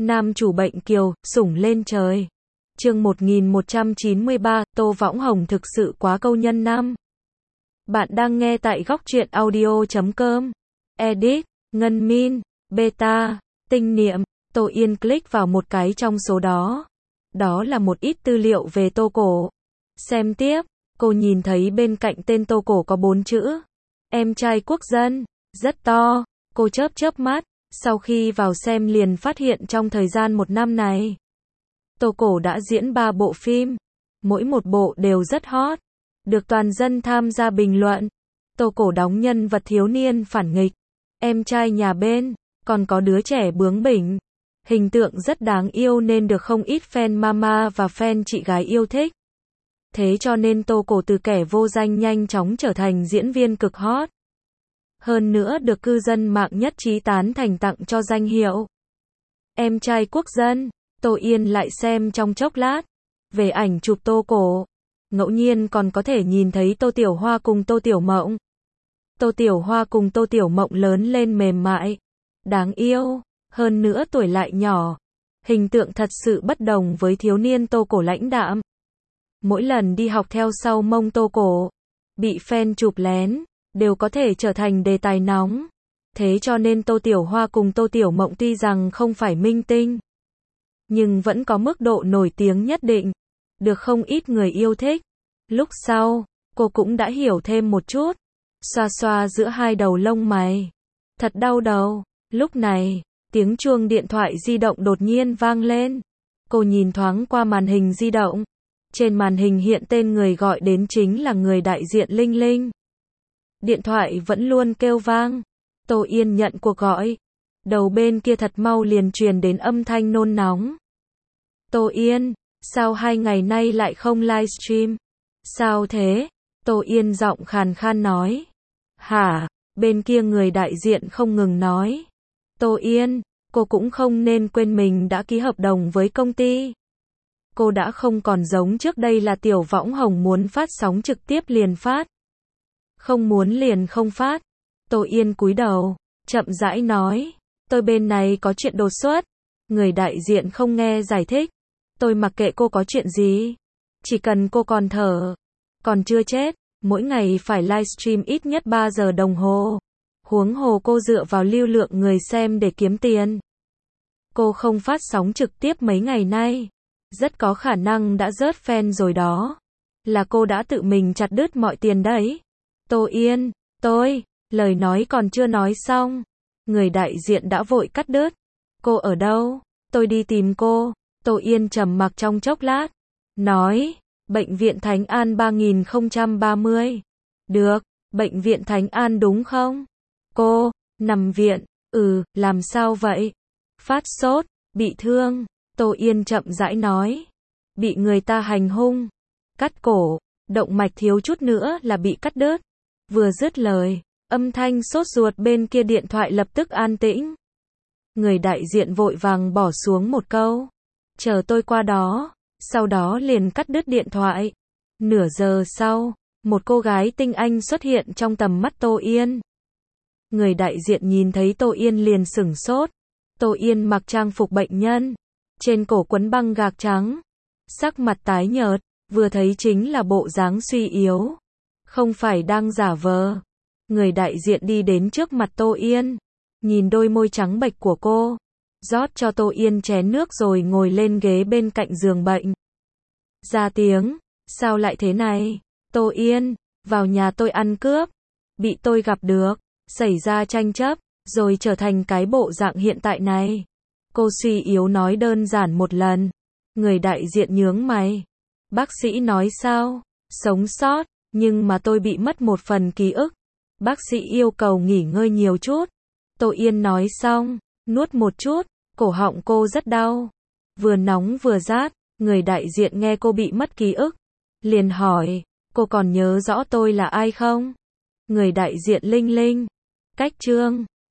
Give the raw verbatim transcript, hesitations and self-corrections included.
Nam chủ bệnh kiều, sủng lên trời. Chương một nghìn một trăm chín mươi ba, Tô Võng Hồng thực sự quá câu nhân năm. Bạn đang nghe tại góc truyện audio chấm com. Edit, Ngân Min, Beta, Tinh Niệm, Tô Yên click vào một cái trong số đó. Đó là một ít tư liệu về Tô Cổ. Xem tiếp, cô nhìn thấy bên cạnh tên Tô Cổ có bốn chữ. Em trai quốc dân, rất to. Cô chớp chớp mắt, sau khi vào xem liền phát hiện trong thời gian một năm này, Tô Cổ đã diễn ba bộ phim. Mỗi một bộ đều rất hot, được toàn dân tham gia bình luận. Tô Cổ đóng nhân vật thiếu niên phản nghịch, em trai nhà bên, còn có đứa trẻ bướng bỉnh. Hình tượng rất đáng yêu nên được không ít fan mama và fan chị gái yêu thích. Thế cho nên Tô Cổ từ kẻ vô danh nhanh chóng trở thành diễn viên cực hot. Hơn nữa được cư dân mạng nhất trí tán thành tặng cho danh hiệu em trai quốc dân. Tô Yên lại xem trong chốc lát về ảnh chụp Tô Cổ. Ngẫu nhiên còn có thể nhìn thấy Tô Tiểu Hoa cùng Tô Tiểu Mộng. Tô Tiểu Hoa cùng Tô Tiểu Mộng lớn lên mềm mại, đáng yêu, hơn nữa tuổi lại nhỏ. Hình tượng thật sự bất đồng với thiếu niên Tô Cổ lãnh đạm. Mỗi lần đi học theo sau mông Tô Cổ, bị fan chụp lén, đều có thể trở thành đề tài nóng. Thế cho nên Tô Tiểu Hoa cùng Tô Tiểu Mộng tuy rằng không phải minh tinh, nhưng vẫn có mức độ nổi tiếng nhất định, được không ít người yêu thích. Lúc sau, cô cũng đã hiểu thêm một chút, xoa xoa giữa hai đầu lông mày. Thật đau đầu. Lúc này, tiếng chuông điện thoại di động đột nhiên vang lên. Cô nhìn thoáng qua màn hình di động. Trên màn hình hiện tên người gọi đến chính là người đại diện Linh Linh. Điện thoại vẫn luôn kêu vang. Tô Yên nhận cuộc gọi. Đầu bên kia thật mau liền truyền đến âm thanh nôn nóng. Tô Yên, sao hai ngày nay lại không livestream? Sao thế? Tô Yên giọng khàn khan nói. Hả? Bên kia người đại diện không ngừng nói. Tô Yên, cô cũng không nên quên mình đã ký hợp đồng với công ty. Cô đã không còn giống trước đây là Tiểu Võng Hồng muốn phát sóng trực tiếp liền phát, không muốn liền không phát. Tô Yên cúi đầu, chậm rãi nói. Tôi bên này có chuyện đột xuất. Người đại diện không nghe giải thích. Tôi mặc kệ cô có chuyện gì. Chỉ cần cô còn thở, còn chưa chết, mỗi ngày phải livestream ít nhất ba giờ đồng hồ. Huống hồ cô dựa vào lưu lượng người xem để kiếm tiền. Cô không phát sóng trực tiếp mấy ngày nay, rất có khả năng đã rớt fan rồi đó. Là cô đã tự mình chặt đứt mọi tiền đấy. Tô Yên, tôi, lời nói còn chưa nói xong, người đại diện đã vội cắt đứt. Cô ở đâu? Tôi đi tìm cô. Tô Yên trầm mặc trong chốc lát, nói, bệnh viện Thánh An ba nghìn không trăm ba mươi. Được, bệnh viện Thánh An đúng không? Cô, nằm viện, ừ, làm sao vậy? Phát sốt, bị thương. Tô Yên chậm rãi nói, bị người ta hành hung, cắt cổ, động mạch thiếu chút nữa là bị cắt đứt. Vừa dứt lời, âm thanh sốt ruột bên kia điện thoại lập tức an tĩnh. Người đại diện vội vàng bỏ xuống một câu, chờ tôi qua đó, sau đó liền cắt đứt điện thoại. Nửa giờ sau, một cô gái tinh anh xuất hiện trong tầm mắt Tô Yên. Người đại diện nhìn thấy Tô Yên liền sửng sốt. Tô Yên mặc trang phục bệnh nhân, trên cổ quấn băng gạc trắng, sắc mặt tái nhợt, vừa thấy chính là bộ dáng suy yếu, không phải đang giả vờ. Người đại diện đi đến trước mặt Tô Yên, nhìn đôi môi trắng bệch của cô, rót cho Tô Yên chén nước rồi ngồi lên ghế bên cạnh giường bệnh. Ra tiếng, sao lại thế này? Tô Yên, vào nhà tôi ăn cướp, bị tôi gặp được, xảy ra tranh chấp, rồi trở thành cái bộ dạng hiện tại này. Cô suy yếu nói đơn giản một lần. Người đại diện nhướng mày. Bác sĩ nói sao? Sống sót, nhưng mà tôi bị mất một phần ký ức. Bác sĩ yêu cầu nghỉ ngơi nhiều chút. Tô Yên nói xong, nuốt một chút, cổ họng cô rất đau, vừa nóng vừa rát. Người đại diện nghe cô bị mất ký ức, liền hỏi, cô còn nhớ rõ tôi là ai không? Người đại diện Linh Linh. Cách chương